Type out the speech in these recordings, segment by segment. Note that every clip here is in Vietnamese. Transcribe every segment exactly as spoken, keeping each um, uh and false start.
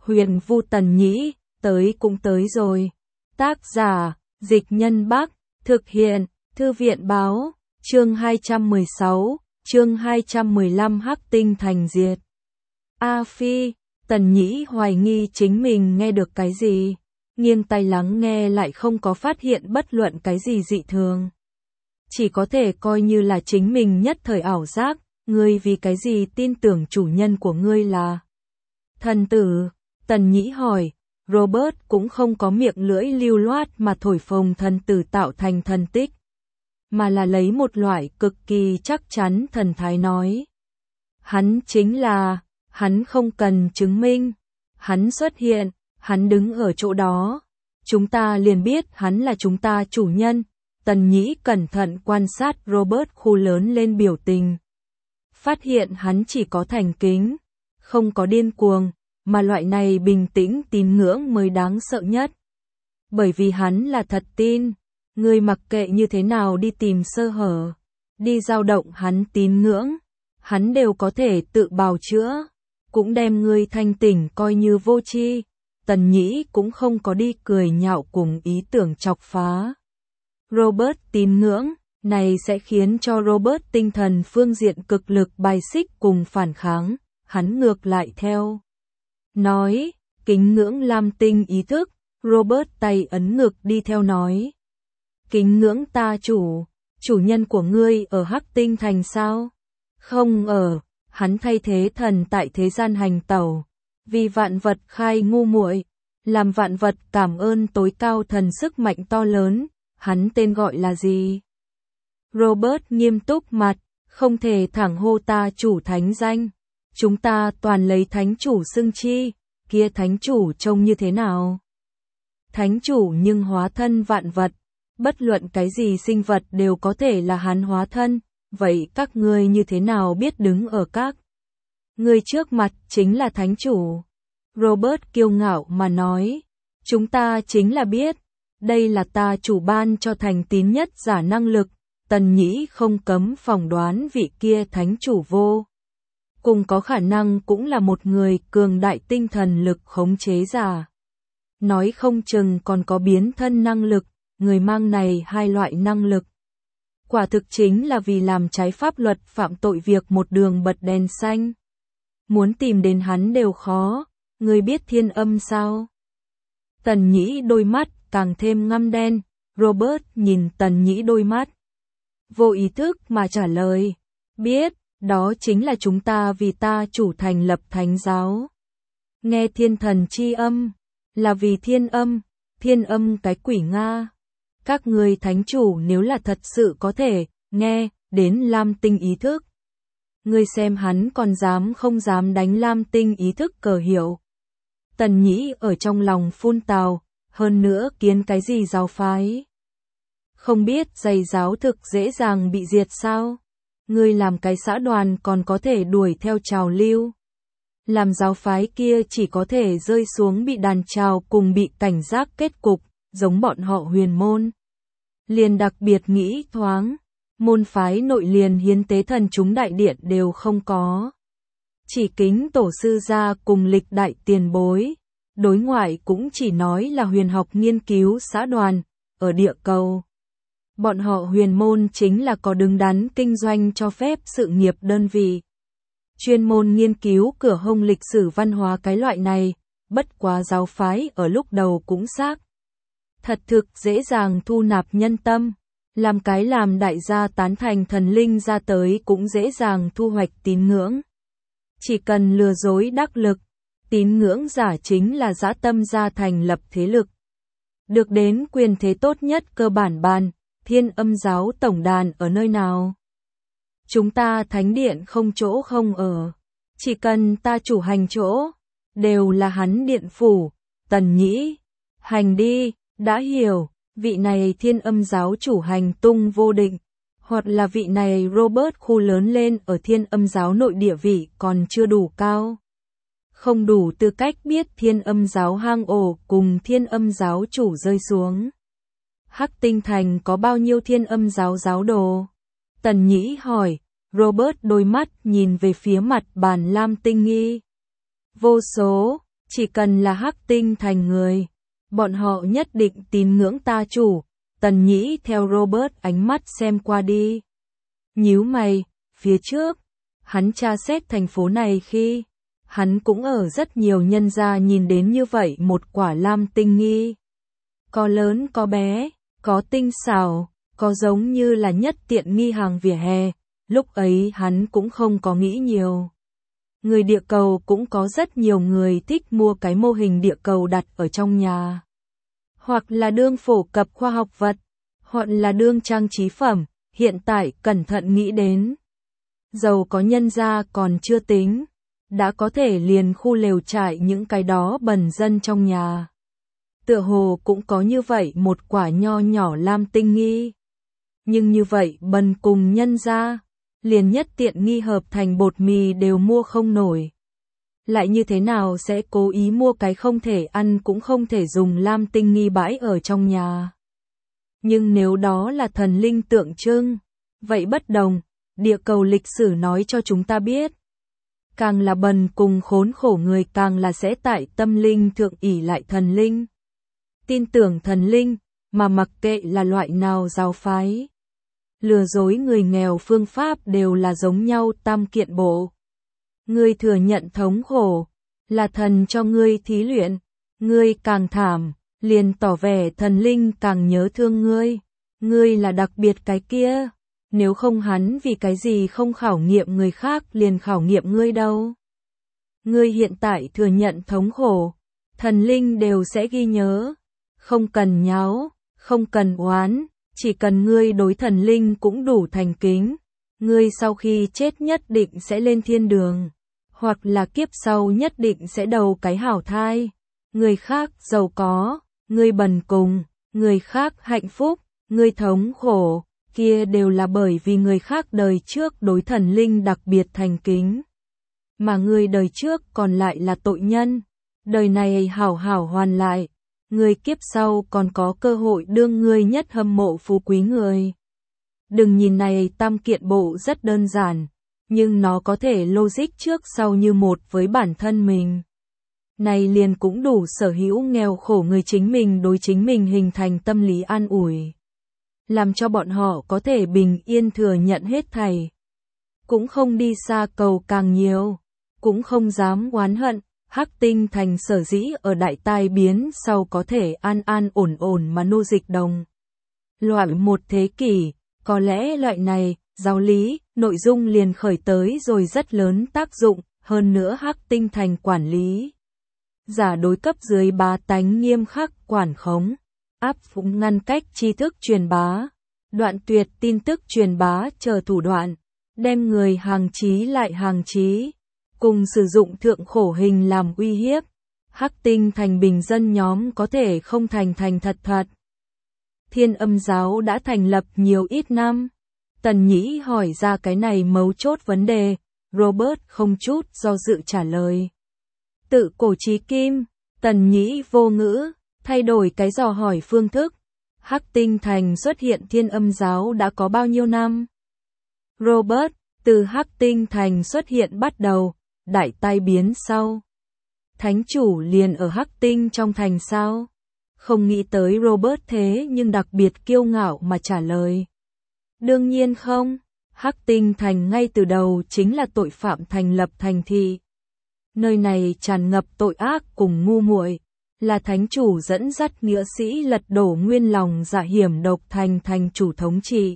Huyền Vu Tần Nhĩ, tới cũng tới rồi. Tác giả, Dịch Nhân Bắc, thực hiện, Thư viện Báo, chương hai trăm mười sáu, chương hai trăm mười lăm Hắc Tinh Thành diệt. A Phi, Tần Nhĩ hoài nghi chính mình nghe được cái gì, nghiêng tai lắng nghe lại không có phát hiện bất luận cái gì dị thường. Chỉ có thể coi như là chính mình nhất thời ảo giác, ngươi vì cái gì tin tưởng chủ nhân của ngươi là thần tử? Tần Nhĩ hỏi. Robert cũng không có miệng lưỡi lưu loát mà thổi phồng thần tử tạo thành thần tích, mà là lấy một loại cực kỳ chắc chắn thần thái nói. Hắn chính là, hắn không cần chứng minh, hắn xuất hiện, hắn đứng ở chỗ đó, chúng ta liền biết hắn là chúng ta chủ nhân. Tần Nhĩ cẩn thận quan sát Robert khu lớn lên biểu tình, phát hiện hắn chỉ có thành kính, không có điên cuồng, mà loại này bình tĩnh tín ngưỡng mới đáng sợ nhất. Bởi vì hắn là thật tin, người mặc kệ như thế nào đi tìm sơ hở, đi dao động hắn tín ngưỡng, hắn đều có thể tự bào chữa, cũng đem người thanh tỉnh coi như vô tri. Tần Nhĩ cũng không có đi cười nhạo cùng ý tưởng chọc phá Robert tín ngưỡng, này sẽ khiến cho Robert tinh thần phương diện cực lực bài xích cùng phản kháng, hắn ngược lại theo nói, kính ngưỡng lam tinh ý thức. Robert tay ấn ngực đi theo nói, kính ngưỡng ta chủ, chủ nhân của ngươi ở Hắc Tinh Thành sao? Không ở, hắn thay thế thần tại thế gian hành tẩu, vì vạn vật khai ngu muội, làm vạn vật cảm ơn tối cao thần sức mạnh to lớn. Hắn tên gọi là gì? Robert nghiêm túc mặt, không thể thẳng hô ta chủ thánh danh. Chúng ta toàn lấy thánh chủ xưng chi, kia thánh chủ trông như thế nào? Thánh chủ nhưng hóa thân vạn vật, bất luận cái gì sinh vật đều có thể là hắn hóa thân, vậy các ngươi như thế nào biết đứng ở các ngươi trước mặt chính là thánh chủ? Robert kiêu ngạo mà nói, chúng ta chính là biết, đây là ta chủ ban cho thành tín nhất giả năng lực. Tần Nhĩ không cấm phỏng đoán vị kia thánh chủ vô cùng có khả năng cũng là một người cường đại tinh thần lực khống chế giả. Nói không chừng còn có biến thân năng lực, người mang này hai loại năng lực. Quả thực chính là vì làm trái pháp luật phạm tội việc một đường bật đèn xanh. Muốn tìm đến hắn đều khó, người biết thiên âm sao? Tần Nhĩ đôi mắt càng thêm ngăm đen, Robert nhìn Tần Nhĩ đôi mắt, vô ý thức mà trả lời, biết, đó chính là chúng ta vì ta chủ thành lập thánh giáo. Nghe thiên thần chi âm, là vì thiên âm, thiên âm cái quỷ Nga. Các ngươi thánh chủ nếu là thật sự có thể, nghe, đến lam tinh ý thức. Ngươi xem hắn còn dám không dám đánh lam tinh ý thức cờ hiệu. Tần Nhĩ ở trong lòng phun tào, hơn nữa kiến cái gì giáo phái? Không biết giày giáo thực dễ dàng bị diệt sao? Ngươi làm cái xã đoàn còn có thể đuổi theo trào lưu. Làm giáo phái kia chỉ có thể rơi xuống bị đàn trào cùng bị cảnh giác kết cục, giống bọn họ Huyền môn. Liền đặc biệt nghĩ thoáng, môn phái nội liền hiến tế thần chúng đại điện đều không có. Chỉ kính tổ sư gia cùng lịch đại tiền bối. Đối ngoại cũng chỉ nói là huyền học nghiên cứu xã đoàn, ở địa cầu. Bọn họ Huyền môn chính là có đứng đắn kinh doanh cho phép sự nghiệp đơn vị. Chuyên môn nghiên cứu cửa hông lịch sử văn hóa cái loại này, bất quá giáo phái ở lúc đầu cũng xác. Thật thực dễ dàng thu nạp nhân tâm, làm cái làm đại gia tán thành thần linh ra tới cũng dễ dàng thu hoạch tín ngưỡng. Chỉ cần lừa dối đắc lực, tín ngưỡng giả chính là dã tâm ra thành lập thế lực. Được đến quyền thế tốt nhất cơ bản bàn, thiên âm giáo tổng đàn ở nơi nào? Chúng ta thánh điện không chỗ không ở. Chỉ cần ta chủ hành chỗ, đều là hắn điện phủ. Tần Nhĩ, hành đi, đã hiểu, vị này thiên âm giáo chủ hành tung vô định. Hoặc là vị này Robert khu lớn lên ở thiên âm giáo nội địa vị còn chưa đủ cao. Không đủ tư cách biết thiên âm giáo hang ổ cùng thiên âm giáo chủ rơi xuống. Hắc Tinh Thành có bao nhiêu thiên âm giáo giáo đồ? Tần Nhĩ hỏi. Robert đôi mắt nhìn về phía mặt bàn lam tinh nghi. Vô số, Chỉ cần là Hắc Tinh Thành người, bọn họ nhất định tín ngưỡng ta chủ. Tần Nhĩ theo Robert ánh mắt xem qua đi. Nhíu mày, phía trước, hắn tra xét thành phố này khi hắn cũng ở rất nhiều nhân gia nhìn đến như vậy một quả lam tinh nghi. Có lớn có bé, có tinh xảo, có giống như là nhất tiện nghi hàng vỉa hè, lúc ấy hắn cũng không có nghĩ nhiều. Người địa cầu cũng có rất nhiều người thích mua cái mô hình địa cầu đặt ở trong nhà. Hoặc là đương phổ cập khoa học vật, hoặc là đương trang trí phẩm, hiện tại cẩn thận nghĩ đến. Giàu có nhân gia còn chưa tính, đã có thể liền khu lều trại những cái đó bần dân trong nhà. Tựa hồ cũng có như vậy một quả nho nhỏ lam tinh nghi. Nhưng như vậy bần cùng nhân gia, liền nhất tiện nghi hợp thành bột mì đều mua không nổi. Lại như thế nào sẽ cố ý mua cái không thể ăn cũng không thể dùng lam tinh nghi bãi ở trong nhà. Nhưng nếu đó là thần linh tượng trưng, vậy bất đồng, địa cầu lịch sử nói cho chúng ta biết. Càng là bần cùng khốn khổ người càng là sẽ tại tâm linh thượng ỷ lại thần linh. Tin tưởng thần linh, mà mặc kệ là loại nào giáo phái. Lừa dối người nghèo phương pháp đều là giống nhau tam kiện bộ. Ngươi thừa nhận thống khổ, là thần cho ngươi thí luyện, ngươi càng thảm, liền tỏ vẻ thần linh càng nhớ thương ngươi, ngươi là đặc biệt cái kia, nếu không hắn vì cái gì không khảo nghiệm người khác liền khảo nghiệm ngươi đâu. Ngươi hiện tại thừa nhận thống khổ, thần linh đều sẽ ghi nhớ, không cần nháo, không cần oán, chỉ cần ngươi đối thần linh cũng đủ thành kính, ngươi sau khi chết nhất định sẽ lên thiên đường, hoặc là kiếp sau nhất định sẽ đầu cái hảo thai. Người khác giàu có, ngươi bần cùng, người khác hạnh phúc, ngươi thống khổ, kia đều là bởi vì người khác đời trước đối thần linh đặc biệt thành kính. Mà người đời trước còn lại là tội nhân, đời này hảo hảo hoàn lại, người kiếp sau còn có cơ hội đương người nhất hâm mộ phú quý người. Đừng nhìn này tam kiện bộ rất đơn giản, nhưng nó có thể logic trước sau như một với bản thân mình. Này liền cũng đủ sở hữu nghèo khổ người chính mình đối chính mình hình thành tâm lý an ủi. Làm cho bọn họ có thể bình yên thừa nhận hết thảy. Cũng không đi xa cầu càng nhiều, cũng không dám oán hận. Hắc Tinh Thành sở dĩ ở đại tai biến sau có thể an an ổn ổn mà nô dịch đồng. Loại một thế kỷ, có lẽ loại này, giáo lý, nội dung liền khởi tới rồi rất lớn tác dụng, hơn nữa Hắc Tinh Thành quản lý. Giả đối cấp dưới bá tánh nghiêm khắc quản khống, áp dụng ngăn cách tri thức truyền bá, đoạn tuyệt tin tức truyền bá chờ thủ đoạn, đem người hàng chí lại hàng chí, cùng sử dụng thượng khổ hình làm uy hiếp. Hắc Tinh Thành bình dân nhóm có thể không thành thành thật thật. Thiên Âm giáo đã thành lập nhiều ít năm. Tần Nhĩ hỏi ra cái này mấu chốt vấn đề, Robert không chút do dự trả lời. Tự cổ chí kim, Tần Nhĩ vô ngữ, thay đổi cái dò hỏi phương thức. Hắc Tinh Thành xuất hiện Thiên Âm giáo đã có bao nhiêu năm? Robert, từ Hắc Tinh Thành xuất hiện bắt đầu, đại tai biến sau. Thánh chủ liền ở Hắc Tinh trong thành sao? Không nghĩ tới Robert thế nhưng đặc biệt kiêu ngạo mà trả lời. Đương nhiên không, Hắc Tinh Thành ngay từ đầu chính là tội phạm thành lập thành thị. Nơi này tràn ngập tội ác cùng ngu muội, là thánh chủ dẫn dắt nghĩa sĩ lật đổ nguyên lòng dạ hiểm độc thành thành chủ thống trị.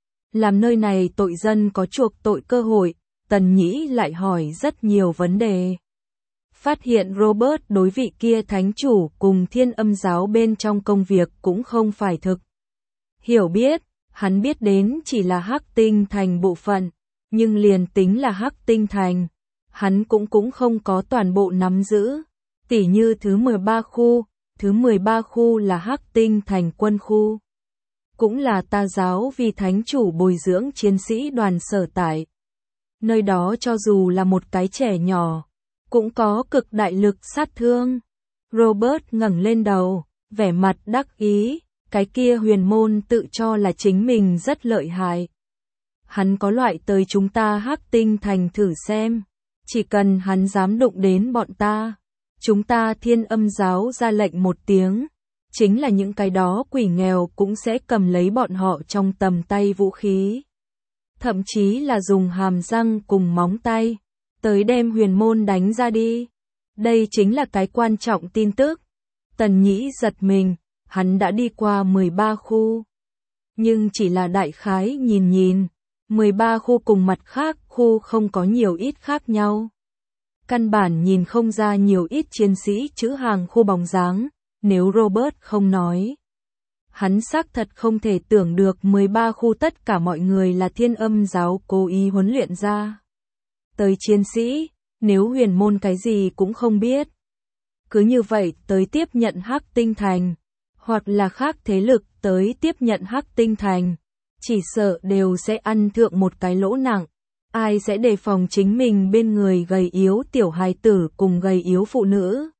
Làm nơi này tội dân có chuộc tội cơ hội, Tần Nhĩ lại hỏi rất nhiều vấn đề. Phát hiện Robert đối vị kia thánh chủ cùng Thiên Âm giáo bên trong công việc cũng không phải thực. Hiểu biết, hắn biết đến chỉ là Hắc Tinh Thành bộ phận, nhưng liền tính là Hắc Tinh Thành, hắn cũng cũng không có toàn bộ nắm giữ. Tỉ như thứ mười ba khu, thứ mười ba khu là Hắc Tinh Thành quân khu. Cũng là ta giáo vì thánh chủ bồi dưỡng chiến sĩ đoàn sở tại. Nơi đó cho dù là một cái trẻ nhỏ, cũng có cực đại lực sát thương. Robert ngẩng lên đầu, vẻ mặt đắc ý, cái kia huyền môn tự cho là chính mình rất lợi hại. Hắn có loại tới chúng ta Hắc Tinh Thành thử xem, chỉ cần hắn dám đụng đến bọn ta, Chúng ta Thiên Âm giáo ra lệnh một tiếng, chính là những cái đó quỷ nghèo cũng sẽ cầm lấy bọn họ trong tầm tay vũ khí. Thậm chí là dùng hàm răng cùng móng tay, tới đem huyền môn đánh ra đi. Đây chính là cái quan trọng tin tức. Tần Nhĩ giật mình, hắn đã đi qua mười ba khu. Nhưng chỉ là đại khái nhìn nhìn, mười ba khu cùng mặt khác khu không có nhiều ít khác nhau. Căn bản nhìn không ra nhiều ít chiến sĩ chữ hàng khu bóng dáng, nếu Robert không nói. Hắn xác thật không thể tưởng được mười ba khu tất cả mọi người là Thiên Âm giáo cố ý huấn luyện ra. Tới chiến sĩ, nếu huyền môn cái gì cũng không biết. Cứ như vậy tới tiếp nhận Hắc Tinh Thành, hoặc là khác thế lực tới tiếp nhận Hắc Tinh Thành, chỉ sợ đều sẽ ăn thượng một cái lỗ nặng. Ai sẽ đề phòng chính mình bên người gầy yếu tiểu hài tử cùng gầy yếu phụ nữ?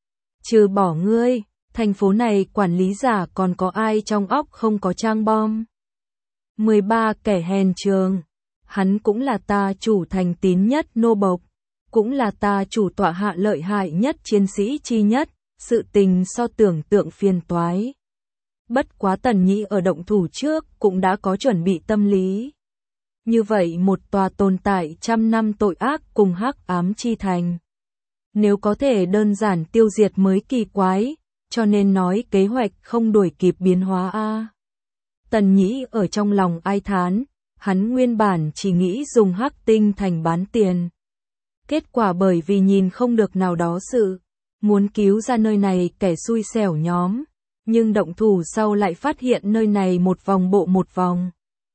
Trừ bỏ ngươi, thành phố này quản lý giả còn có ai trong óc không có trang bom? mười ba kẻ hèn trường, hắn cũng là ta chủ thành tín nhất nô bộc, cũng là ta chủ tọa hạ lợi hại nhất chiến sĩ chi nhất, sự tình so tưởng tượng phiền toái. Bất quá Tần Nhĩ ở động thủ trước cũng đã có chuẩn bị tâm lý. Như vậy một tòa tồn tại trăm năm tội ác cùng hắc ám chi thành. Nếu có thể đơn giản tiêu diệt mới kỳ quái, cho nên nói kế hoạch không đuổi kịp biến hóa a. Tần Nhĩ ở trong lòng ai thán, hắn nguyên bản chỉ nghĩ dùng Hắc Tinh Thành bán tiền. Kết quả bởi vì nhìn không được nào đó sự, muốn cứu ra nơi này kẻ xui xẻo nhóm, nhưng động thủ sau lại phát hiện nơi này một vòng bộ một vòng.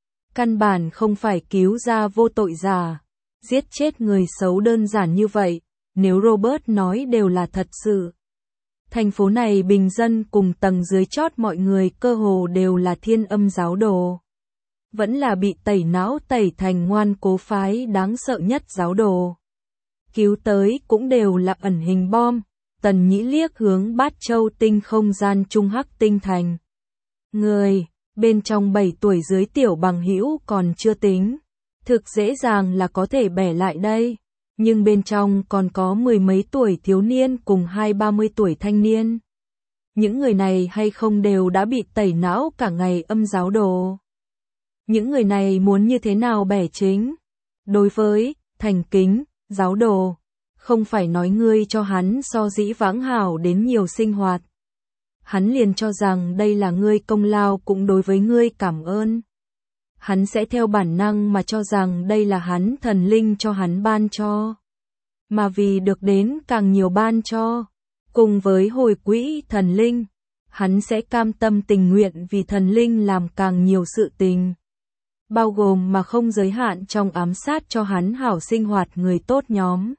Căn bản không phải cứu ra vô tội giả, giết chết người xấu đơn giản như vậy, nếu Robert nói đều là thật sự. Thành phố này bình dân cùng tầng dưới chót mọi người cơ hồ đều là Thiên Âm giáo đồ. Vẫn là bị tẩy não tẩy thành ngoan cố phái đáng sợ nhất giáo đồ. Cứu tới cũng đều là ẩn hình bom. Tần Nhĩ liếc hướng Bát Châu tinh không gian trung Hắc Tinh Thành. Người, bên trong bảy tuổi dưới tiểu bằng hữu còn chưa tính. Thực dễ dàng là có thể bẻ lại đây. Nhưng bên trong còn có mười mấy tuổi thiếu niên cùng hai ba mươi tuổi thanh niên. Những người này hay không đều đã bị tẩy não cả ngày âm giáo đồ. Những người này muốn như thế nào bẻ chính? Đối với thành kính, giáo đồ, không phải nói ngươi cho hắn so dĩ vãng hảo đến nhiều sinh hoạt. Hắn liền cho rằng đây là ngươi công lao cũng đối với ngươi cảm ơn. Hắn sẽ theo bản năng mà cho rằng đây là hắn thần linh cho hắn ban cho. Mà vì được đến càng nhiều ban cho, cùng với hồi quỹ thần linh, hắn sẽ cam tâm tình nguyện vì thần linh làm càng nhiều sự tình. Bao gồm mà không giới hạn trong ám sát cho hắn hảo sinh hoạt người tốt nhóm.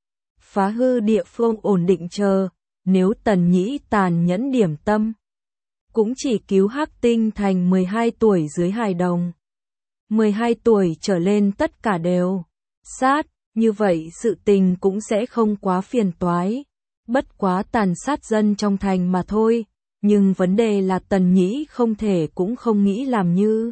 Phá hư địa phương ổn định chờ, nếu Tần Nhĩ tàn nhẫn điểm tâm. Cũng chỉ cứu Hắc Tinh Thành mười hai tuổi dưới hài đồng. mười hai tuổi trở lên tất cả đều sát, như vậy sự tình cũng sẽ không quá phiền toái. Bất quá tàn sát dân trong thành mà thôi, nhưng vấn đề là Tần Nhĩ không thể cũng không nghĩ làm như.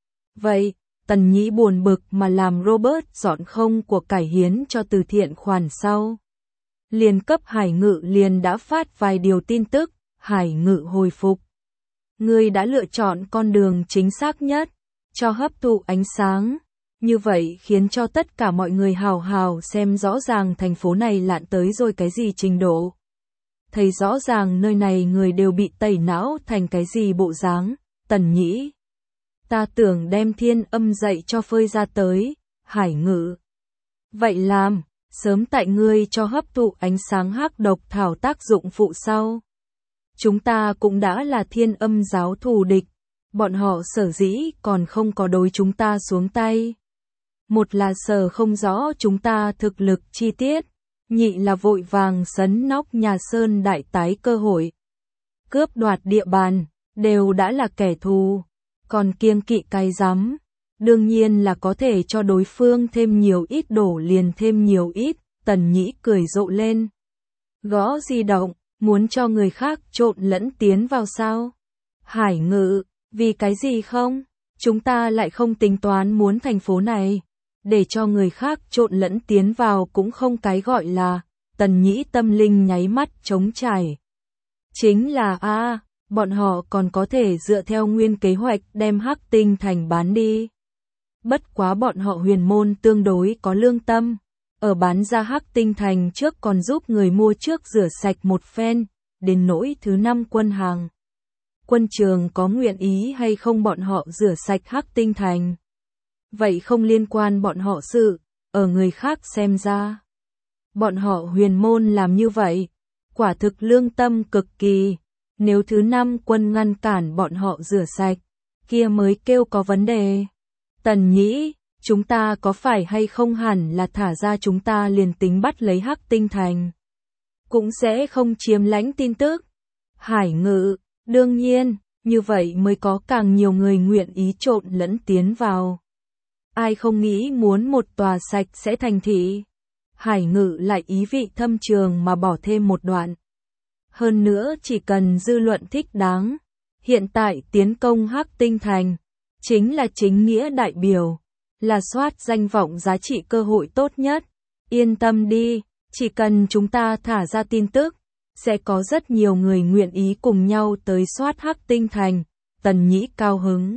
Vậy, Tần Nhĩ buồn bực mà làm Robert dọn không của cải hiến cho từ thiện khoản sau. Liền cấp Hải Ngự liền đã phát vài điều tin tức, Hải Ngự hồi phục. Ngươi đã lựa chọn con đường chính xác nhất, cho hấp thụ ánh sáng. Như vậy khiến cho tất cả mọi người hào hào xem rõ ràng thành phố này lạn tới rồi cái gì trình độ. Thấy rõ ràng nơi này người đều bị tẩy não thành cái gì bộ dáng, Tần Nhĩ. Ta tưởng đem Thiên Âm dạy cho phơi ra tới, Hải Ngự. Vậy làm, sớm tại ngươi cho hấp thụ ánh sáng hắc độc thảo tác dụng phụ sau. Chúng ta cũng đã là Thiên Âm giáo thù địch, bọn họ sở dĩ còn không có đối chúng ta xuống tay. Một là sở không rõ chúng ta thực lực chi tiết, nhị là vội vàng sấn nóc nhà Sơn đại tái cơ hội. Cướp đoạt địa bàn, đều đã là kẻ thù, còn kiêng kỵ cái rắm. Đương nhiên là có thể cho đối phương thêm nhiều ít đổ liền thêm nhiều ít, Tần Nhĩ cười rộ lên. Gõ di động, muốn cho người khác trộn lẫn tiến vào sao? Hải Ngự, vì cái gì không? Chúng ta lại không tính toán muốn thành phố này, để cho người khác trộn lẫn tiến vào cũng không cái gọi là, Tần Nhĩ tâm linh nháy mắt trống trải. Chính là a, à, bọn họ còn có thể dựa theo nguyên kế hoạch đem Hắc Tinh Thành bán đi. Bất quá bọn họ Huyền môn tương đối có lương tâm, ở bán ra Hắc Tinh Thành trước còn giúp người mua trước rửa sạch một phen, đến nỗi thứ năm quân hàng. Quân trường có nguyện ý hay không bọn họ rửa sạch Hắc Tinh Thành. Vậy không liên quan bọn họ sự, ở người khác xem ra. Bọn họ Huyền môn làm như vậy, quả thực lương tâm cực kỳ. Nếu thứ năm quân ngăn cản bọn họ rửa sạch, kia mới kêu có vấn đề. Tần Nhĩ, chúng ta có phải hay không hẳn là thả ra chúng ta liền tính bắt lấy Hắc Tinh Thành. Cũng sẽ không chiếm lãnh tin tức. Hải Ngự, đương nhiên, như vậy mới có càng nhiều người nguyện ý trộn lẫn tiến vào. Ai không nghĩ muốn một tòa sạch sẽ thành thị. Hải Ngự lại ý vị thâm trường mà bỏ thêm một đoạn. Hơn nữa chỉ cần dư luận thích đáng, hiện tại tiến công Hắc Tinh Thành, chính là chính nghĩa đại biểu, là soát danh vọng giá trị cơ hội tốt nhất. Yên tâm đi, chỉ cần chúng ta thả ra tin tức, sẽ có rất nhiều người nguyện ý cùng nhau tới soát Hắc Tinh Thành. Tần Nhĩ cao hứng.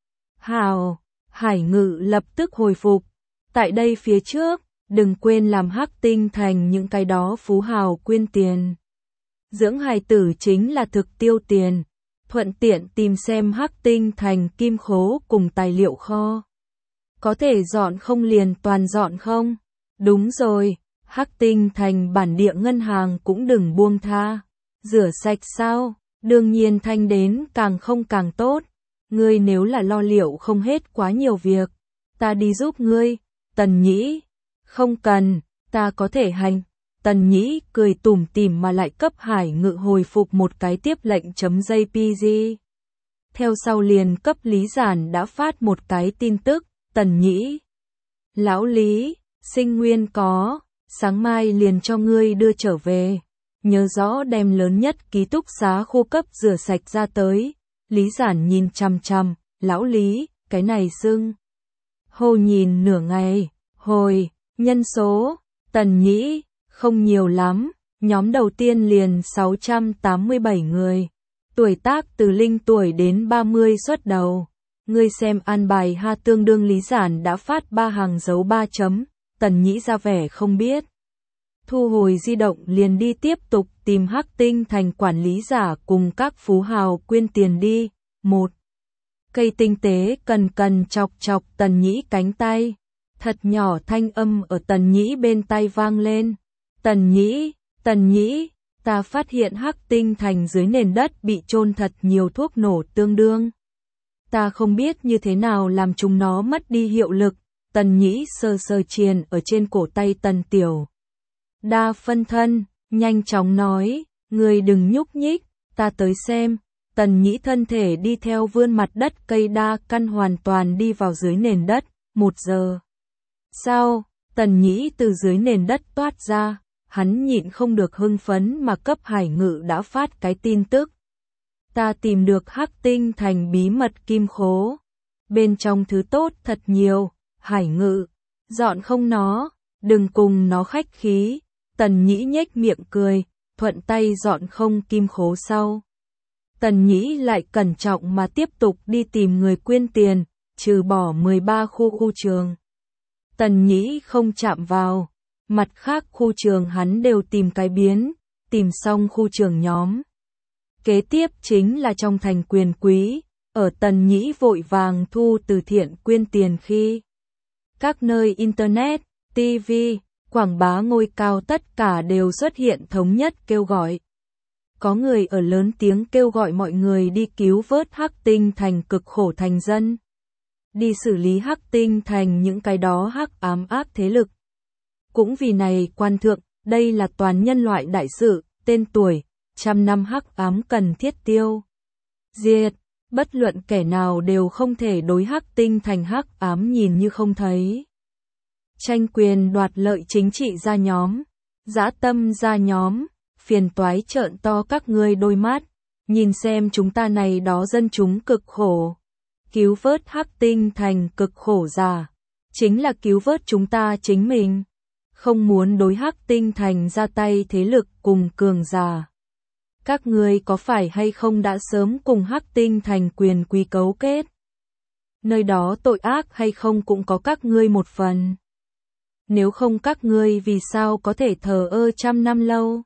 Hào, Hải Ngự lập tức hồi phục. Tại đây phía trước, đừng quên làm Hắc Tinh Thành những cái đó phú hào quyên tiền. Dưỡng hài tử chính là thực tiêu tiền, thuận tiện tìm xem Hắc Tinh Thành kim khố cùng tài liệu kho. Có thể dọn không liền toàn dọn không? Đúng rồi, Hắc Tinh Thành bản địa ngân hàng cũng đừng buông tha. Rửa sạch sao? Đương nhiên thanh đến càng không càng tốt. Ngươi nếu là lo liệu không hết quá nhiều việc, ta đi giúp ngươi. Tần Nhĩ, không cần, ta có thể hành. Tần Nhĩ cười tủm tỉm mà lại cấp Hải Ngự hồi phục một cái tiếp lệnh.jpg. Theo sau liền cấp Lý Giản đã phát một cái tin tức. Tần Nhĩ, lão Lý, sinh nguyên có, sáng mai liền cho ngươi đưa trở về. Nhớ rõ đem lớn nhất ký túc xá khu cấp rửa sạch ra tới. Lý Giản nhìn chằm chằm, lão Lý, cái này xưng. Hô nhìn nửa ngày, hồi, nhân số, Tần Nhĩ, không nhiều lắm, nhóm đầu tiên liền sáu trăm tám mươi bảy người. Tuổi tác từ linh tuổi đến ba mươi xuất đầu. Ngươi xem an bài ha, tương đương Lý Giản đã phát ba hàng dấu ba chấm. Tần Nhĩ ra vẻ không biết. Thu hồi di động liền đi tiếp tục tìm Hắc Tinh Thành quản lý giả cùng các phú hào quyên tiền đi. Một cây tinh tế cần cần chọc chọc Tần Nhĩ cánh tay. Thật nhỏ thanh âm ở Tần Nhĩ bên tay vang lên. Tần Nhĩ, Tần Nhĩ, ta phát hiện Hắc Tinh Thành dưới nền đất bị chôn thật nhiều thuốc nổ tương đương. Ta không biết như thế nào làm chúng nó mất đi hiệu lực. Tần Nhĩ sơ sơ triền ở trên cổ tay Tần Tiểu Đa phân thân, nhanh chóng nói, ngươi đừng nhúc nhích, ta tới xem. Tần Nhĩ thân thể đi theo vươn mặt đất cây đa căn hoàn toàn đi vào dưới nền đất. Một giờ sau, Tần Nhĩ từ dưới nền đất toát ra, hắn nhịn không được hưng phấn mà cấp Hải Ngự đã phát cái tin tức. Ta tìm được Hắc Tinh Thành bí mật kim khố. Bên trong thứ tốt thật nhiều. Hải Ngự, dọn không nó, đừng cùng nó khách khí. Tần Nhĩ nhếch miệng cười, thuận tay dọn không kim khố sau. Tần Nhĩ lại cẩn trọng mà tiếp tục đi tìm người quyên tiền, trừ bỏ mười ba khu khu trường. Tần Nhĩ không chạm vào, mặt khác khu trường hắn đều tìm cái biến, tìm xong khu trường nhóm. Kế tiếp chính là trong thành quyền quý, ở Tần Nhĩ vội vàng thu từ thiện quyên tiền khi các nơi Internet, ti vi, quảng bá ngôi cao tất cả đều xuất hiện thống nhất kêu gọi. Có người ở lớn tiếng kêu gọi mọi người đi cứu vớt Hắc Tinh Thành cực khổ thành dân. Đi xử lý Hắc Tinh Thành những cái đó hắc ám ác thế lực. Cũng vì này quan thượng, đây là toàn nhân loại đại sự, tên tuổi, trăm năm hắc ám cần thiết tiêu. Diệt, bất luận kẻ nào đều không thể đối Hắc Tinh Thành hắc ám nhìn như không thấy. Tranh quyền đoạt lợi chính trị ra nhóm, dã tâm ra nhóm, phiền toái trợn to các ngươi đôi mắt, nhìn xem chúng ta này đó dân chúng cực khổ. Cứu vớt Hắc Tinh Thành cực khổ giả, chính là cứu vớt chúng ta chính mình. không muốn đối Hắc Tinh Thành ra tay thế lực cùng cường giả. Các ngươi có phải hay không đã sớm cùng Hắc Tinh Thành quyền quý cấu kết? Nơi đó tội ác hay không cũng có các ngươi một phần. Nếu không các ngươi vì sao có thể thờ ơ trăm năm lâu?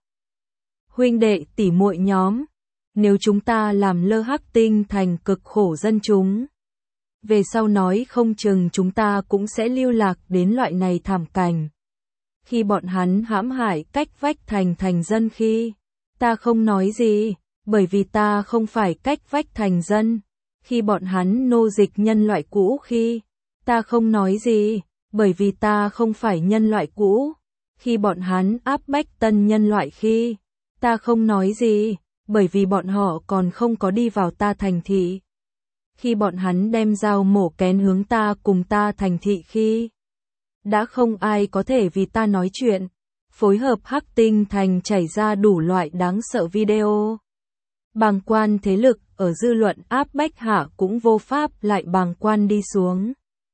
Huynh đệ tỷ muội nhóm, nếu chúng ta làm lơ Hắc Tinh Thành cực khổ dân chúng, về sau nói không chừng chúng ta cũng sẽ lưu lạc đến loại này thảm cảnh. Khi bọn hắn hãm hại cách vách thành thành dân khi, ta không nói gì, bởi vì ta không phải cách vách thành dân. Khi bọn hắn nô dịch nhân loại cũ khi, ta không nói gì, bởi vì ta không phải nhân loại cũ. Khi bọn hắn áp bách tân nhân loại khi, ta không nói gì, bởi vì bọn họ còn không có đi vào ta thành thị. Khi bọn hắn đem dao mổ kén hướng ta cùng ta thành thị khi, đã không ai có thể vì ta nói chuyện. Phối hợp Hắc Tinh Thành chảy ra đủ loại đáng sợ video. Bàng quan thế lực ở dư luận áp bách hạ cũng vô pháp lại bàng quan đi xuống.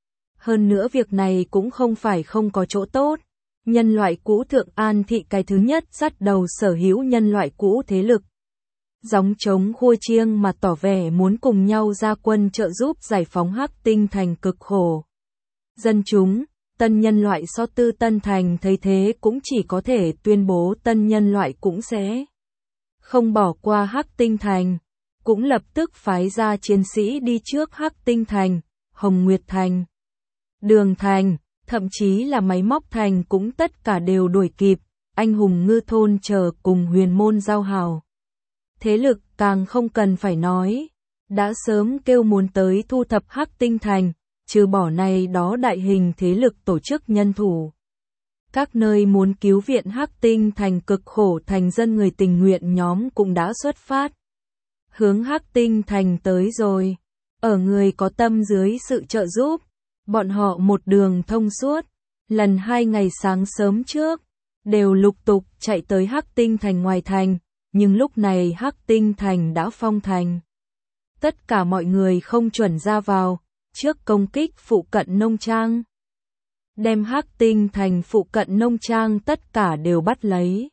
Hơn nữa việc này cũng không phải không có chỗ tốt. Nhân loại cũ Thượng An thị cái thứ nhất dắt đầu sở hữu nhân loại cũ thế lực. Gióng trống khua chiêng mà tỏ vẻ muốn cùng nhau ra quân trợ giúp giải phóng Hắc Tinh Thành cực khổ. Dân chúng, tân nhân loại so tư Tân Thành thấy thế cũng chỉ có thể tuyên bố tân nhân loại cũng sẽ không bỏ qua Hắc Tinh Thành, cũng lập tức phái ra chiến sĩ đi trước Hắc Tinh Thành, Hồng Nguyệt Thành, Đường Thành, thậm chí là máy móc thành cũng tất cả đều đuổi kịp, anh hùng ngư thôn chờ cùng huyền môn giao hảo. Thế lực càng không cần phải nói, đã sớm kêu muốn tới thu thập Hắc Tinh Thành, trừ bỏ này đó đại hình thế lực tổ chức nhân thủ. Các nơi muốn cứu viện Hắc Tinh Thành cực khổ thành dân người tình nguyện nhóm cũng đã xuất phát. Hướng Hắc Tinh Thành tới rồi, ở người có tâm dưới sự trợ giúp, bọn họ một đường thông suốt, lần hai ngày sáng sớm trước, đều lục tục chạy tới Hắc Tinh Thành ngoài thành, nhưng lúc này Hắc Tinh Thành đã phong thành. Tất cả mọi người không chuẩn ra vào, trước công kích phụ cận nông trang. Đem Hắc Tinh Thành phụ cận nông trang tất cả đều bắt lấy.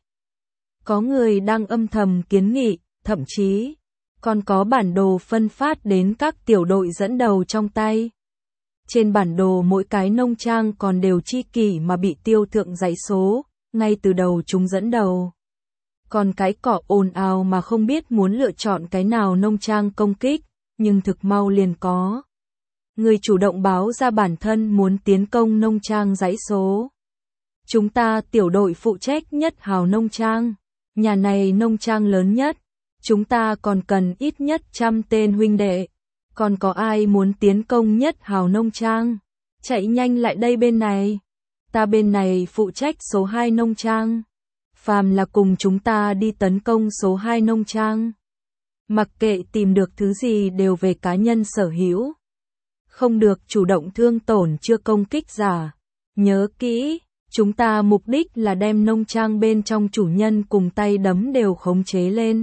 Có người đang âm thầm kiến nghị, thậm chí còn có bản đồ phân phát đến các tiểu đội dẫn đầu trong tay. Trên bản đồ mỗi cái nông trang còn đều chi kỷ mà bị tiêu thượng dãy số, ngay từ đầu chúng dẫn đầu. Còn cái cỏ ồn ào mà không biết muốn lựa chọn cái nào nông trang công kích, nhưng thực mau liền có người chủ động báo ra bản thân muốn tiến công nông trang dãy số. Chúng ta tiểu đội phụ trách nhất hào nông trang, nhà này nông trang lớn nhất, chúng ta còn cần ít nhất trăm tên huynh đệ. Còn có ai muốn tiến công nhất hào nông trang? Chạy nhanh lại đây bên này. Ta bên này phụ trách số hai nông trang. Phàm là cùng chúng ta đi tấn công số hai nông trang. Mặc kệ tìm được thứ gì đều về cá nhân sở hữu. Không được chủ động thương tổn chưa công kích giả. Nhớ kỹ, chúng ta mục đích là đem nông trang bên trong chủ nhân cùng tay đấm đều khống chế lên.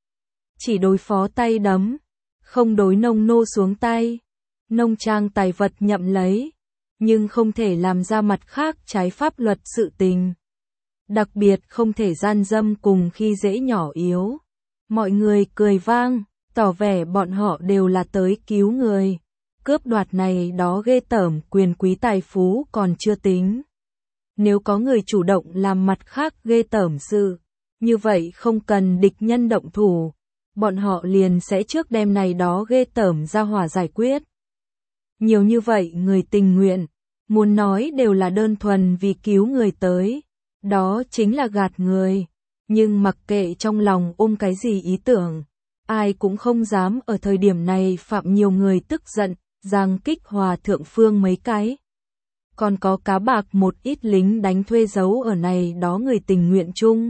Chỉ đối phó tay đấm, không đối nông nô xuống tay. Nông trang tài vật nhậm lấy, nhưng không thể làm ra mặt khác trái pháp luật sự tình. Đặc biệt không thể gian dâm cùng khi dễ nhỏ yếu. Mọi người cười vang, tỏ vẻ bọn họ đều là tới cứu người. Cướp đoạt này đó ghê tởm quyền quý tài phú còn chưa tính. Nếu có người chủ động làm mặt khác ghê tởm sự, như vậy không cần địch nhân động thủ, bọn họ liền sẽ trước đem này đó ghê tởm ra hỏa giải quyết. Nhiều như vậy người tình nguyện, muốn nói đều là đơn thuần vì cứu người tới, đó chính là gạt người, nhưng mặc kệ trong lòng ôm cái gì ý tưởng, ai cũng không dám ở thời điểm này phạm nhiều người tức giận, giang kích hòa thượng phương mấy cái. Còn có cá bạc một ít lính đánh thuê giấu ở này đó người tình nguyện chung.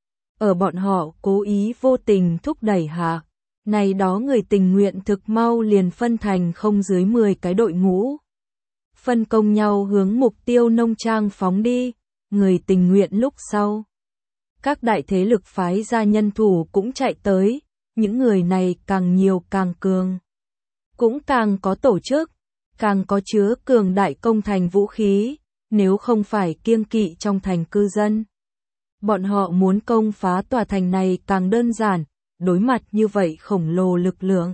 Ở bọn họ cố ý vô tình thúc đẩy hạ, này đó người tình nguyện thực mau liền phân thành không dưới mười cái đội ngũ. Phân công nhau hướng mục tiêu nông trang phóng đi, người tình nguyện lúc sau. Các đại thế lực phái ra nhân thủ cũng chạy tới, những người này càng nhiều càng cường. Cũng càng có tổ chức, càng có chứa cường đại công thành vũ khí, nếu không phải kiêng kỵ trong thành cư dân. Bọn họ muốn công phá tòa thành này càng đơn giản, đối mặt như vậy khổng lồ lực lượng.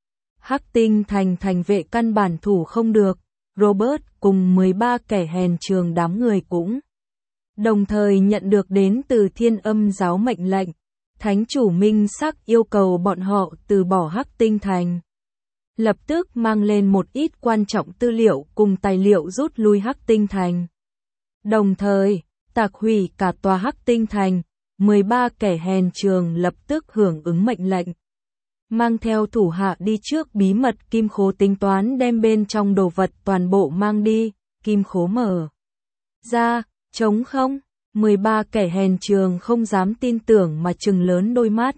Hắc Tinh thành thành vệ căn bản thủ không được, Robert cùng mười ba kẻ hèn trường đám người cũng đồng thời nhận được đến từ Thiên Âm giáo mệnh lệnh. Thánh chủ minh sắc yêu cầu bọn họ từ bỏ Hắc Tinh thành. Lập tức mang lên một ít quan trọng tư liệu cùng tài liệu rút lui Hắc Tinh thành. Đồng thời, tạc hủy cả tòa Hắc Tinh thành, mười ba kẻ hèn trường lập tức hưởng ứng mệnh lệnh. Mang theo thủ hạ đi trước bí mật kim khố tính toán đem bên trong đồ vật toàn bộ mang đi, kim khố mở ra, trống không, mười ba kẻ hèn trường không dám tin tưởng mà trừng lớn đôi mắt.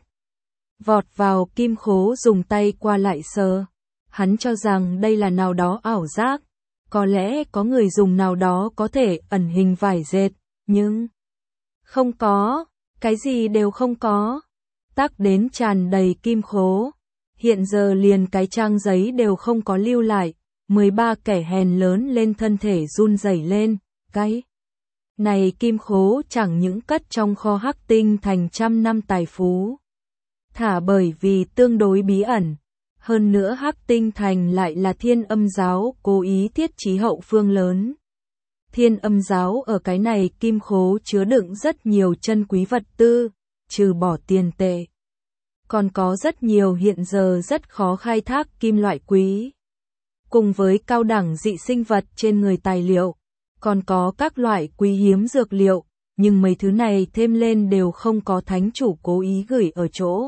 Vọt vào kim khố dùng tay qua lại sờ, hắn cho rằng đây là nào đó ảo giác, có lẽ có người dùng nào đó có thể ẩn hình vải dệt, nhưng không có, cái gì đều không có. Tắc đến tràn đầy kim khố, hiện giờ liền cái trang giấy đều không có lưu lại, mười ba kẻ hèn lớn lên thân thể run rẩy lên, cái này kim khố chẳng những cất trong kho Hắc Tinh thành trăm năm tài phú. Thả bởi vì tương đối bí ẩn, hơn nữa Hắc Tinh thành lại là Thiên Âm giáo cố ý thiết trí hậu phương lớn. Thiên Âm giáo ở cái này kim khố chứa đựng rất nhiều chân quý vật tư, trừ bỏ tiền tệ. Còn có rất nhiều hiện giờ rất khó khai thác kim loại quý. Cùng với cao đẳng dị sinh vật trên người tài liệu, còn có các loại quý hiếm dược liệu, nhưng mấy thứ này thêm lên đều không có thánh chủ cố ý gửi ở chỗ.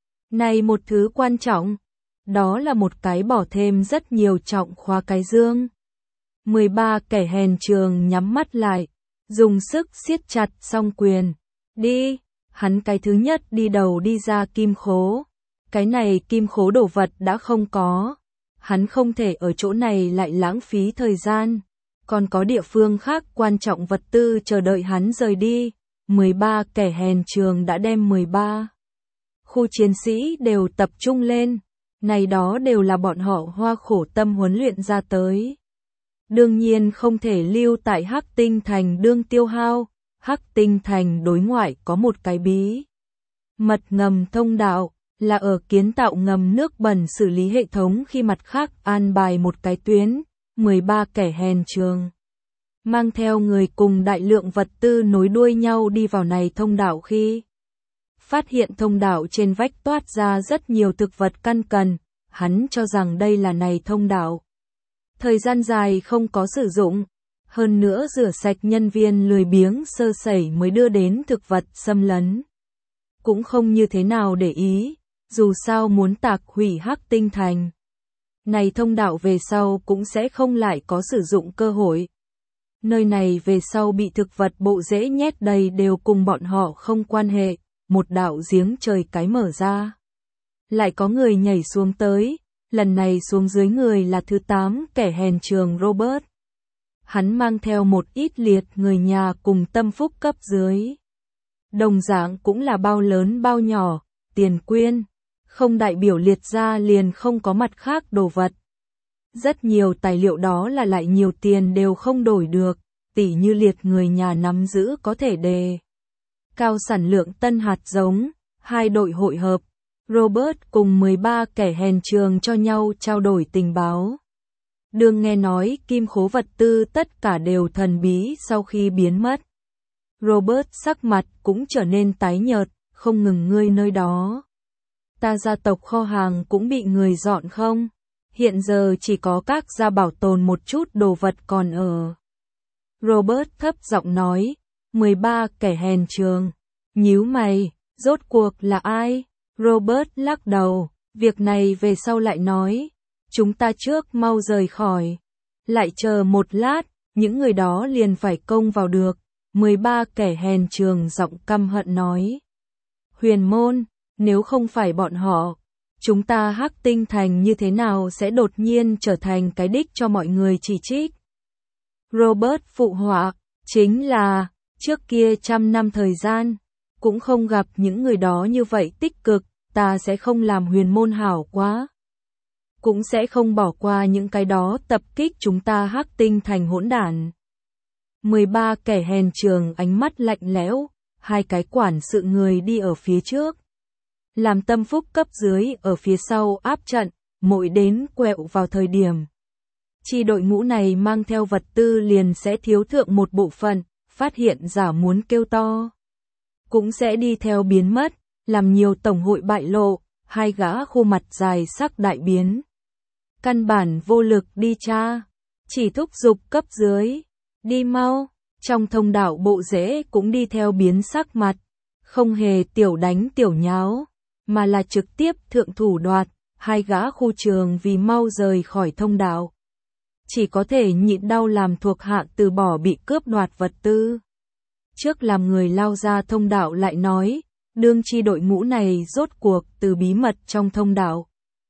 Này một thứ quan trọng, đó là một cái bỏ thêm rất nhiều trọng khóa cái dương. mười ba kẻ hèn trường nhắm mắt lại, dùng sức siết chặt song quyền. Đi, hắn cái thứ nhất đi đầu đi ra kim khố. Cái này kim khố đồ vật đã không có. Hắn không thể ở chỗ này lại lãng phí thời gian. Còn có địa phương khác quan trọng vật tư chờ đợi hắn rời đi. mười ba kẻ hèn trường đã đem mười ba khu chiến sĩ đều tập trung lên. Này đó đều là bọn họ hoa khổ tâm huấn luyện ra tới. Đương nhiên không thể lưu tại Hắc Tinh thành đương tiêu hao. Hắc Tinh thành đối ngoại có một cái bí mật ngầm thông đạo, là ở kiến tạo ngầm nước bẩn xử lý hệ thống khi mặt khác an bài một cái tuyến. mười ba kẻ hèn trường mang theo người cùng đại lượng vật tư nối đuôi nhau đi vào này thông đạo khi phát hiện thông đạo trên vách toát ra rất nhiều thực vật căn cần, hắn cho rằng đây là này thông đạo. Thời gian dài không có sử dụng, hơn nữa rửa sạch nhân viên lười biếng sơ sẩy mới đưa đến thực vật xâm lấn. Cũng không như thế nào để ý, dù sao muốn tạc hủy Hắc Tinh thành. Này thông đạo về sau cũng sẽ không lại có sử dụng cơ hội. Nơi này về sau bị thực vật bộ rễ nhét đầy đều cùng bọn họ không quan hệ, một đạo giếng trời cái mở ra. Lại có người nhảy xuống tới, lần này xuống dưới người là thứ tám kẻ hèn trường Robert. Hắn mang theo một ít liệt người nhà cùng tâm phúc cấp dưới. Đồng dạng cũng là bao lớn bao nhỏ, tiền quyên, không đại biểu liệt ra liền không có mặt khác đồ vật. Rất nhiều tài liệu đó là lại nhiều tiền đều không đổi được, tỉ như liệt người nhà nắm giữ có thể đề cao sản lượng tân hạt giống, hai đội hội hợp, Robert cùng mười ba kẻ hèn trường cho nhau trao đổi tình báo. Đường nghe nói kim khố vật tư tất cả đều thần bí sau khi biến mất. Robert sắc mặt cũng trở nên tái nhợt, không ngừng ngươi nơi đó. Ta gia tộc kho hàng cũng bị người dọn không? Hiện giờ chỉ có các gia bảo tồn một chút đồ vật còn ở. Robert thấp giọng nói, mười ba kẻ hèn trường. Nhíu mày, rốt cuộc là ai? Robert lắc đầu, việc này về sau lại nói. Chúng ta trước mau rời khỏi. Lại chờ một lát, những người đó liền phải công vào được. mười ba kẻ hèn trường giọng căm hận nói. Huyền môn, nếu không phải bọn họ, chúng ta Hắc Tinh thành như thế nào sẽ đột nhiên trở thành cái đích cho mọi người chỉ trích. Robert phụ họa, chính là, trước kia trăm năm thời gian, cũng không gặp những người đó như vậy tích cực, ta sẽ không làm huyền môn hảo quá. Cũng sẽ không bỏ qua những cái đó tập kích chúng ta Hắc Tinh thành hỗn đản. mười ba kẻ hèn trường ánh mắt lạnh lẽo, hai cái quản sự người đi ở phía trước. Làm tâm phúc cấp dưới ở phía sau áp trận, mỗi đến quẹo vào thời điểm. Chi đội ngũ này mang theo vật tư liền sẽ thiếu thượng một bộ phận, phát hiện giả muốn kêu to. Cũng sẽ đi theo biến mất, làm nhiều tổng hội bại lộ, hai gã khô mặt dài sắc đại biến. Căn bản vô lực đi tra, chỉ thúc giục cấp dưới, đi mau, trong thông đạo bộ rễ cũng đi theo biến sắc mặt, không hề tiểu đánh tiểu nháo, mà là trực tiếp thượng thủ đoạt, hai gã khu trường vì mau rời khỏi thông đạo. Chỉ có thể nhịn đau làm thuộc hạ từ bỏ bị cướp đoạt vật tư. Trước làm người lao ra thông đạo lại nói, đương chi đội ngũ này rốt cuộc từ bí mật trong thông đạo.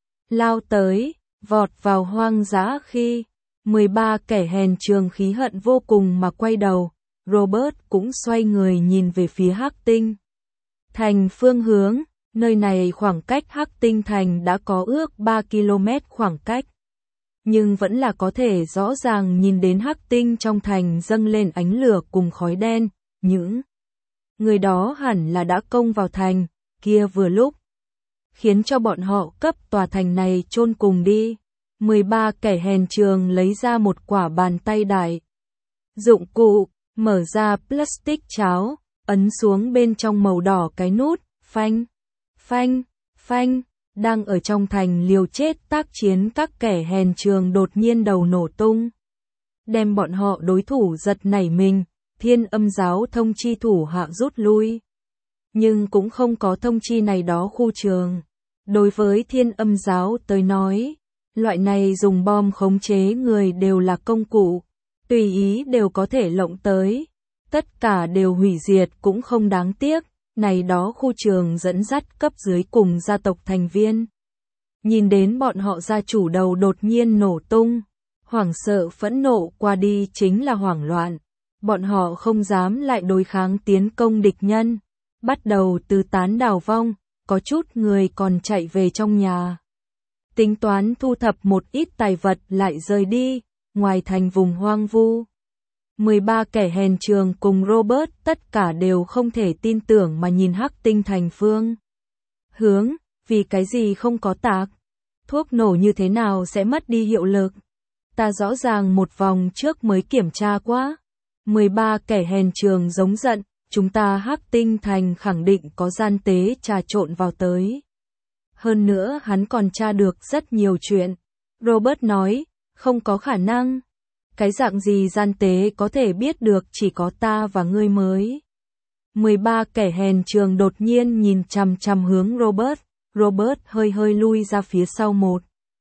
Lao tới, vọt vào hoang dã khi, mười ba kẻ hèn trường khí hận vô cùng mà quay đầu, Robert cũng xoay người nhìn về phía Hắc Tinh Thành phương hướng, nơi này khoảng cách Hắc Tinh Thành đã có ước ba ki lô mét khoảng cách. Nhưng vẫn là có thể rõ ràng nhìn đến Hắc Tinh trong thành dâng lên ánh lửa cùng khói đen, những người đó hẳn là đã công vào thành, kia vừa lúc khiến cho bọn họ cấp tòa thành này chôn cùng đi. mười ba kẻ hèn trường lấy ra một quả bàn tay đại dụng cụ, mở ra plastic cháo, ấn xuống bên trong màu đỏ cái nút, phanh, phanh, phanh, đang ở trong thành liều chết tác chiến các kẻ hèn trường đột nhiên đầu nổ tung. Đem bọn họ đối thủ giật nảy mình, Thiên Âm giáo thông chi thủ hạ rút lui. Nhưng cũng không có thông chi này đó khu trường. Đối với Thiên Âm giáo tới nói, loại này dùng bom khống chế người đều là công cụ, tùy ý đều có thể lộng tới, tất cả đều hủy diệt cũng không đáng tiếc, này đó khu trường dẫn dắt cấp dưới cùng gia tộc thành viên. Nhìn đến bọn họ gia chủ đầu đột nhiên nổ tung, hoảng sợ phẫn nộ qua đi chính là hoảng loạn, bọn họ không dám lại đối kháng tiến công địch nhân, bắt đầu tứ tán đào vong, có chút người còn chạy về trong nhà. Tính toán thu thập một ít tài vật lại rời đi, ngoài thành vùng hoang vu. mười ba kẻ hèn trường cùng Robert tất cả đều không thể tin tưởng mà nhìn Hắc Tinh Thành phương hướng, vì cái gì không có tạc, thuốc nổ như thế nào sẽ mất đi hiệu lực. Ta rõ ràng một vòng trước mới kiểm tra quá. mười ba kẻ hèn trường giống giận, chúng ta Hắc Tinh Thành khẳng định có gian tế trà trộn vào tới. Hơn nữa hắn còn tra được rất nhiều chuyện. Robert nói, không có khả năng. Cái dạng gì gian tế có thể biết được chỉ có ta và ngươi mới. mười ba kẻ hèn trường đột nhiên nhìn chằm chằm hướng Robert. Robert hơi hơi lui ra phía sau một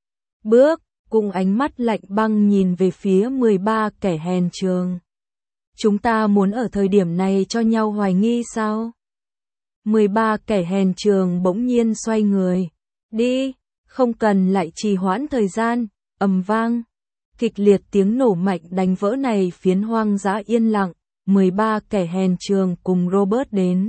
bước, cùng ánh mắt lạnh băng nhìn về phía mười ba kẻ hèn trường. Chúng ta muốn ở thời điểm này cho nhau hoài nghi sao? mười ba kẻ hèn trường bỗng nhiên xoay người. Đi, không cần lại trì hoãn thời gian, ầm vang. Kịch liệt tiếng nổ mạnh đánh vỡ này phiến hoang dã yên lặng, mười ba kẻ hèn trường cùng Robert đến.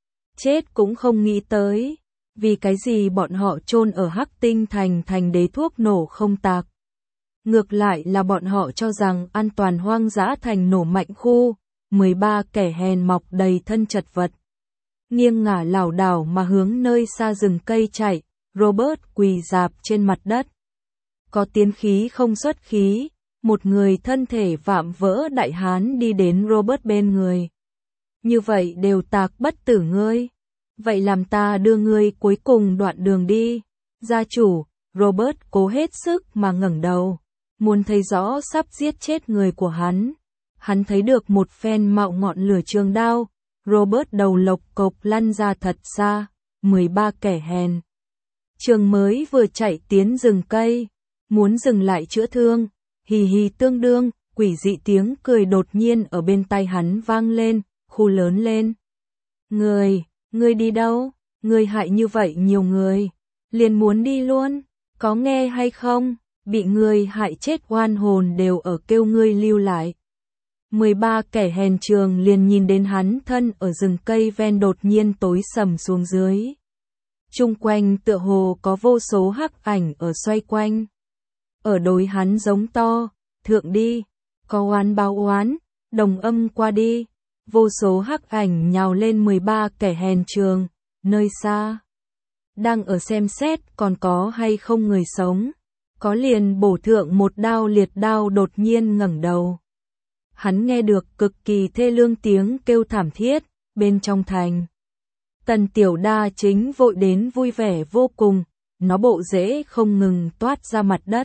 Chết cũng không nghĩ tới, vì cái gì bọn họ chôn ở Hắc Tinh Thành thành đế thuốc nổ không tạc. Ngược lại là bọn họ cho rằng an toàn hoang dã thành nổ mạnh khu, mười ba kẻ hèn mọc đầy thân chật vật. Nghiêng ngả lảo đảo mà hướng nơi xa rừng cây chạy, Robert quỳ rạp trên mặt đất. Có tiến khí không xuất khí, một người thân thể vạm vỡ đại hán đi đến Robert bên người. Như vậy đều tạc bất tử ngươi. Vậy làm ta đưa ngươi cuối cùng đoạn đường đi. Gia chủ, Robert cố hết sức mà ngẩng đầu, muốn thấy rõ sắp giết chết người của hắn. Hắn thấy được một phen mạo ngọn lửa trường đao, Robert đầu lộc cộc lăn ra thật xa, mười ba kẻ hèn. Trường mới vừa chạy tiến rừng cây, muốn dừng lại chữa thương, hì hì tương đương, quỷ dị tiếng cười đột nhiên ở bên tai hắn vang lên, khu lớn lên. Người, người đi đâu? Người hại như vậy nhiều người, liền muốn đi luôn, có nghe hay không? Bị người hại chết oan hồn đều ở kêu ngươi lưu lại. mười ba kẻ hèn trường liền nhìn đến hắn thân ở rừng cây ven đột nhiên tối sầm xuống dưới. Trung quanh tựa hồ có vô số hắc ảnh ở xoay quanh. Ở đối hắn giống to, thượng đi, có oán báo oán, Đồng âm qua đi, vô số hắc ảnh nhào lên mười ba kẻ hèn trường, nơi xa. Đang ở xem xét còn có hay không người sống, có liền bổ thượng một đao liệt đao đột nhiên ngẩng đầu. Hắn nghe được cực kỳ thê lương tiếng kêu thảm thiết, bên trong thành. Tần Tiểu Đa chính vội đến vui vẻ vô cùng, nó bộ rễ không ngừng toát ra mặt đất.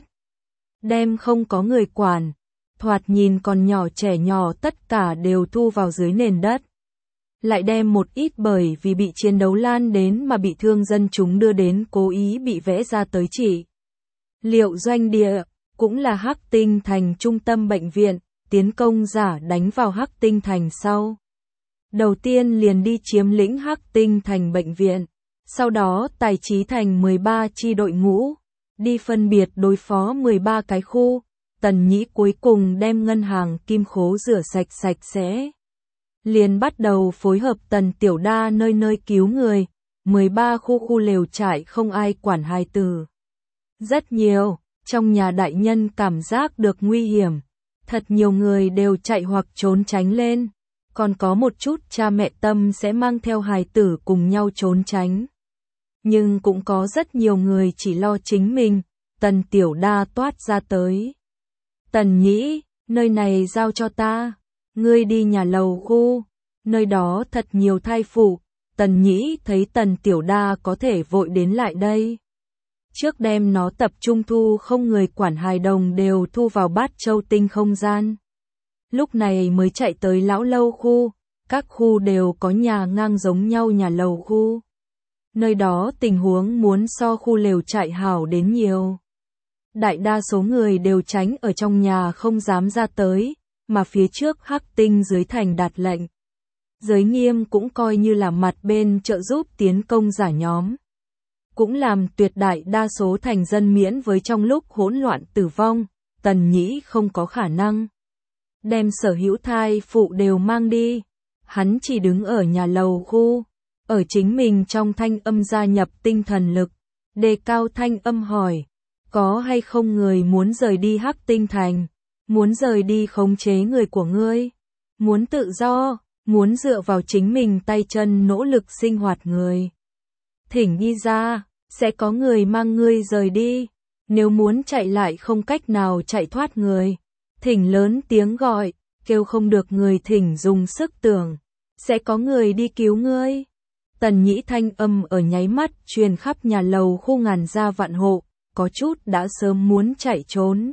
Đem không có người quản, thoạt nhìn còn nhỏ trẻ nhỏ tất cả đều thu vào dưới nền đất. Lại đem một ít bởi vì bị chiến đấu lan đến mà bị thương dân chúng đưa đến cố ý bị vẽ ra tới trị. Liệu doanh địa, cũng là Hắc Tinh Thành trung tâm bệnh viện, tiến công giả đánh vào Hắc Tinh Thành sau. Đầu tiên liền đi chiếm lĩnh Hắc Tinh Thành bệnh viện, sau đó tài trí thành mười ba chi đội ngũ, đi phân biệt đối phó mười ba cái khu, Tần Nhĩ cuối cùng đem ngân hàng kim khố rửa sạch sạch sẽ. Liền bắt đầu phối hợp Tần Tiểu Đa nơi nơi cứu người, mười ba khu khu lều trại không ai quản hài tử. Rất nhiều, trong nhà đại nhân cảm giác được nguy hiểm, thật nhiều người đều chạy hoặc trốn tránh lên, còn có một chút cha mẹ tâm sẽ mang theo hài tử cùng nhau trốn tránh. Nhưng cũng có rất nhiều người chỉ lo chính mình, Tần Tiểu Đa toát ra tới. Tần Nhĩ, nơi này giao cho ta, ngươi đi nhà lầu khu, nơi đó thật nhiều thai phụ. Tần Nhĩ thấy Tần Tiểu Đa có thể vội đến lại đây. Trước đem nó tập trung thu không người quản hài đồng đều thu vào bát châu tinh không gian. Lúc này mới chạy tới lão lâu khu, các khu đều có nhà ngang giống nhau nhà lầu khu. Nơi đó tình huống muốn so khu lều trại hảo đến nhiều. Đại đa số người đều tránh ở trong nhà không dám ra tới, mà phía trước Hắc Tinh dưới thành đạt lệnh. Giới nghiêm cũng coi như là mặt bên trợ giúp tiến công giả nhóm. Cũng làm tuyệt đại đa số thành dân miễn với trong lúc hỗn loạn tử vong, Tần Nhĩ không có khả năng đem sở hữu thai phụ đều mang đi. Hắn chỉ đứng ở nhà lầu khu, ở chính mình trong thanh âm gia nhập tinh thần lực, đề cao thanh âm hỏi, có hay không người muốn rời đi Hắc Tinh Thành, muốn rời đi khống chế người của ngươi, muốn tự do, muốn dựa vào chính mình tay chân nỗ lực sinh hoạt người. Thỉnh đi ra, sẽ có người mang ngươi rời đi, nếu muốn chạy lại không cách nào chạy thoát người. Thỉnh lớn tiếng gọi, kêu không được người thỉnh dùng sức tưởng, sẽ có người đi cứu ngươi. Tần Nhĩ thanh âm ở nháy mắt truyền khắp nhà lầu khu ngàn gia vạn hộ, có chút đã sớm muốn chạy trốn.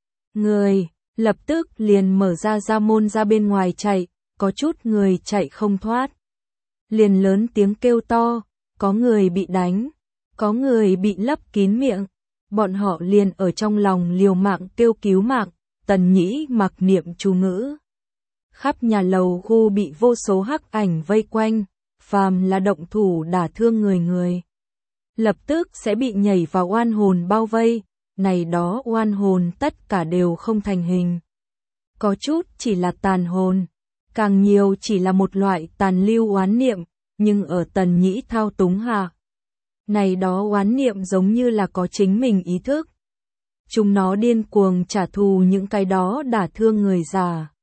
Người, lập tức liền mở ra ra môn ra bên ngoài chạy, có chút người chạy không thoát. Liền lớn tiếng kêu to, có người bị đánh, có người bị lấp kín miệng, bọn họ liền ở trong lòng liều mạng kêu cứu mạng. Tần Nhĩ mặc niệm chú ngữ. Khắp nhà lầu khu bị vô số hắc ảnh vây quanh, phàm là động thủ đả thương người người. Lập tức sẽ bị nhảy vào oan hồn bao vây, này đó oan hồn tất cả đều không thành hình. Có chút chỉ là tàn hồn, càng nhiều chỉ là một loại tàn lưu oán niệm, nhưng ở Tần Nhĩ thao túng hạ. Này đó oán niệm giống như là có chính mình ý thức. Chúng nó điên cuồng trả thù những cái đó đả thương người già.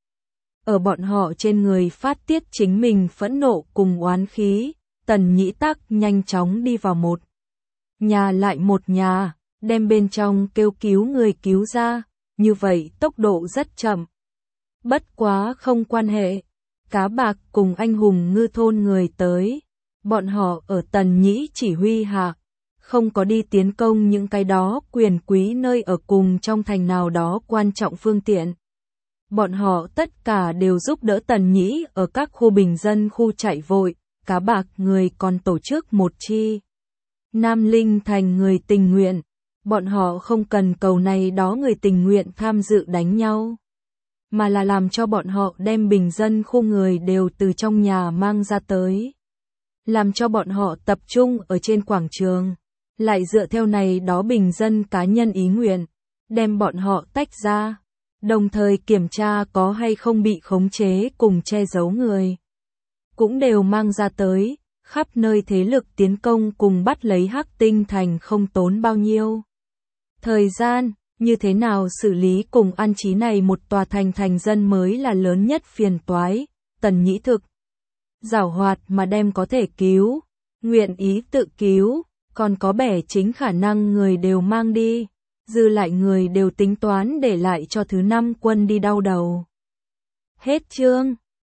Ở bọn họ trên người phát tiết chính mình phẫn nộ cùng oán khí, Tần Nhĩ Tắc nhanh chóng đi vào một nhà lại một nhà, đem bên trong kêu cứu người cứu ra, như vậy tốc độ rất chậm. Bất quá không quan hệ, Cá Bạc cùng anh hùng ngư thôn người tới, bọn họ ở Tần Nhĩ chỉ huy hạ. Không có đi tiến công những cái đó quyền quý nơi ở cùng trong thành nào đó quan trọng phương tiện. Bọn họ tất cả đều giúp đỡ Tần Nhĩ ở các khu bình dân khu chạy vội, Cá Bạc người còn tổ chức một chi. Nam Linh thành người tình nguyện, bọn họ không cần cầu này đó người tình nguyện tham dự đánh nhau, mà là làm cho bọn họ đem bình dân khu người đều từ trong nhà mang ra tới. Làm cho bọn họ tập trung ở trên quảng trường. Lại dựa theo này đó bình dân cá nhân ý nguyện, đem bọn họ tách ra, đồng thời kiểm tra có hay không bị khống chế cùng che giấu người. Cũng đều mang ra tới, khắp nơi thế lực tiến công cùng bắt lấy Hắc Tinh Thành không tốn bao nhiêu thời gian, Như thế nào xử lý cùng an trí này một tòa thành thành dân mới là lớn nhất phiền toái. Tần Nhĩ thực giảo hoạt mà đem có thể cứu, nguyện ý tự cứu, còn có bẻ chính khả năng người đều mang đi, dư lại người đều tính toán để lại cho thứ năm quân đi đau đầu. Hết chương.